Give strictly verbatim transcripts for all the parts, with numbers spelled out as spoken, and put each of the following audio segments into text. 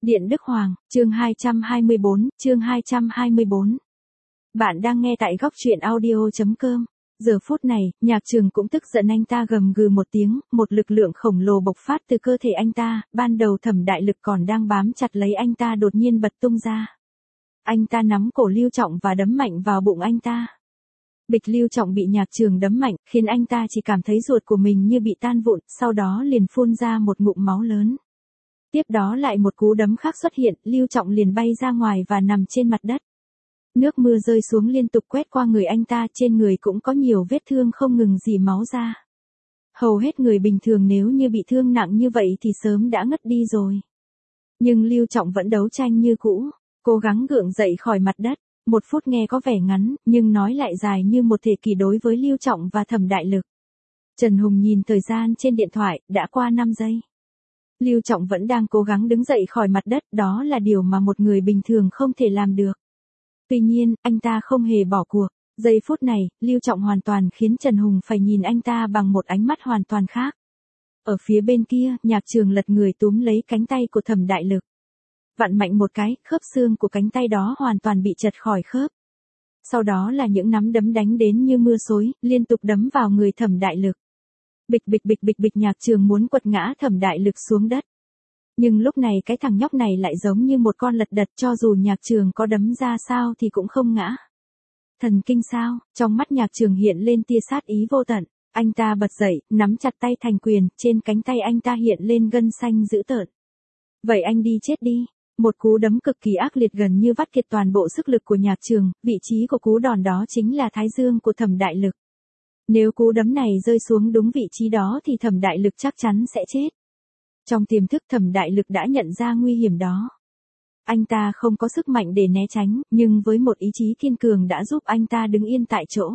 Điện Đức Hoàng, chương hai trăm hai mươi bốn, chương hai trăm hai mươi bốn. Bạn đang nghe tại góc truyện audio chấm com. Giờ phút này, Nhạc Trường cũng tức giận, anh ta gầm gừ một tiếng, một lực lượng khổng lồ bộc phát từ cơ thể anh ta, ban đầu Thẩm Đại Lực còn đang bám chặt lấy anh ta đột nhiên bật tung ra. Anh ta nắm cổ Lưu Trọng và đấm mạnh vào bụng anh ta. Bịch, Lưu Trọng bị Nhạc Trường đấm mạnh, khiến anh ta chỉ cảm thấy ruột của mình như bị tan vụn, sau đó liền phun ra một ngụm máu lớn. Tiếp đó lại một cú đấm khác xuất hiện, Lưu Trọng liền bay ra ngoài và nằm trên mặt đất. Nước mưa rơi xuống liên tục quét qua người anh ta, trên người cũng có nhiều vết thương không ngừng rỉ máu ra. Hầu hết người bình thường nếu như bị thương nặng như vậy thì sớm đã ngất đi rồi. Nhưng Lưu Trọng vẫn đấu tranh như cũ, cố gắng gượng dậy khỏi mặt đất. Một phút nghe có vẻ ngắn, nhưng nói lại dài như một thế kỷ đối với Lưu Trọng và Thẩm Đại Lực. Trần Hùng nhìn thời gian trên điện thoại, đã qua năm giây. Lưu Trọng vẫn đang cố gắng đứng dậy khỏi mặt đất, đó là điều mà một người bình thường không thể làm được. Tuy nhiên, anh ta không hề bỏ cuộc. Giây phút này, Lưu Trọng hoàn toàn khiến Trần Hùng phải nhìn anh ta bằng một ánh mắt hoàn toàn khác. Ở phía bên kia, Nhạc Trường lật người túm lấy cánh tay của Thẩm Đại Lực. Vặn mạnh một cái, khớp xương của cánh tay đó hoàn toàn bị chật khỏi khớp. Sau đó là những nắm đấm đánh đến như mưa xối, liên tục đấm vào người Thẩm Đại Lực. Bịch bịch bịch bịch bịch, Nhạc Trường muốn quật ngã Thẩm Đại Lực xuống đất. Nhưng lúc này cái thằng nhóc này lại giống như một con lật đật, cho dù Nhạc Trường có đấm ra sao thì cũng không ngã. Thần kinh sao? Trong mắt Nhạc Trường hiện lên tia sát ý vô tận. Anh ta bật dậy, nắm chặt tay thành quyền, trên cánh tay anh ta hiện lên gân xanh dữ tợn. Vậy anh đi chết đi. Một cú đấm cực kỳ ác liệt gần như vắt kiệt toàn bộ sức lực của Nhạc Trường, vị trí của cú đòn đó chính là thái dương của Thẩm Đại Lực. Nếu cú đấm này rơi xuống đúng vị trí đó thì Thẩm Đại Lực chắc chắn sẽ chết. Trong tiềm thức Thẩm Đại Lực đã nhận ra nguy hiểm đó. Anh ta không có sức mạnh để né tránh, nhưng với một ý chí kiên cường đã giúp anh ta đứng yên tại chỗ.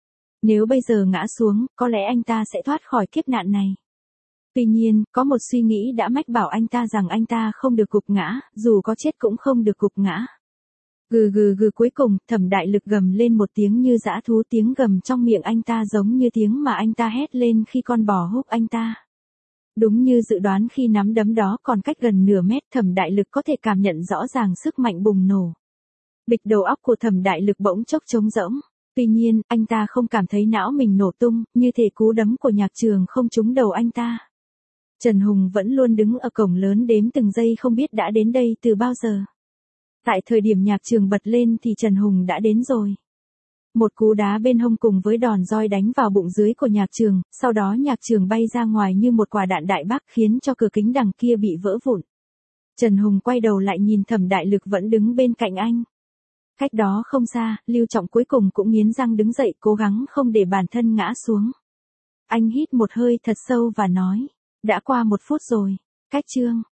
Nếu bây giờ ngã xuống, có lẽ anh ta sẽ thoát khỏi kiếp nạn này. Tuy nhiên, có một suy nghĩ đã mách bảo anh ta rằng anh ta không được gục ngã, dù có chết cũng không được gục ngã. Gừ gừ gừ, cuối cùng, Thẩm Đại Lực gầm lên một tiếng như dã thú, tiếng gầm trong miệng anh ta giống như tiếng mà anh ta hét lên khi con bò húc anh ta. Đúng như dự đoán, khi nắm đấm đó còn cách gần nửa mét, Thẩm Đại Lực có thể cảm nhận rõ ràng sức mạnh bùng nổ. Bịch, đầu óc của Thẩm Đại Lực bỗng chốc trống rỗng. Tuy nhiên, anh ta không cảm thấy não mình nổ tung, như thể cú đấm của Nhạc Trường không trúng đầu anh ta. Trần Hùng vẫn luôn đứng ở cổng lớn đếm từng giây, không biết đã đến đây từ bao giờ. Tại thời điểm Nhạc Trường bật lên thì Trần Hùng đã đến rồi. Một cú đá bên hông cùng với đòn roi đánh vào bụng dưới của Nhạc Trường, sau đó Nhạc Trường bay ra ngoài như một quả đạn đại bác, khiến cho cửa kính đằng kia bị vỡ vụn. Trần Hùng quay đầu lại nhìn Thẩm Đại Lực vẫn đứng bên cạnh anh. Cách đó không xa, Lưu Trọng cuối cùng cũng nghiến răng đứng dậy, cố gắng không để bản thân ngã xuống. Anh hít một hơi thật sâu và nói, đã qua một phút rồi. Cách chương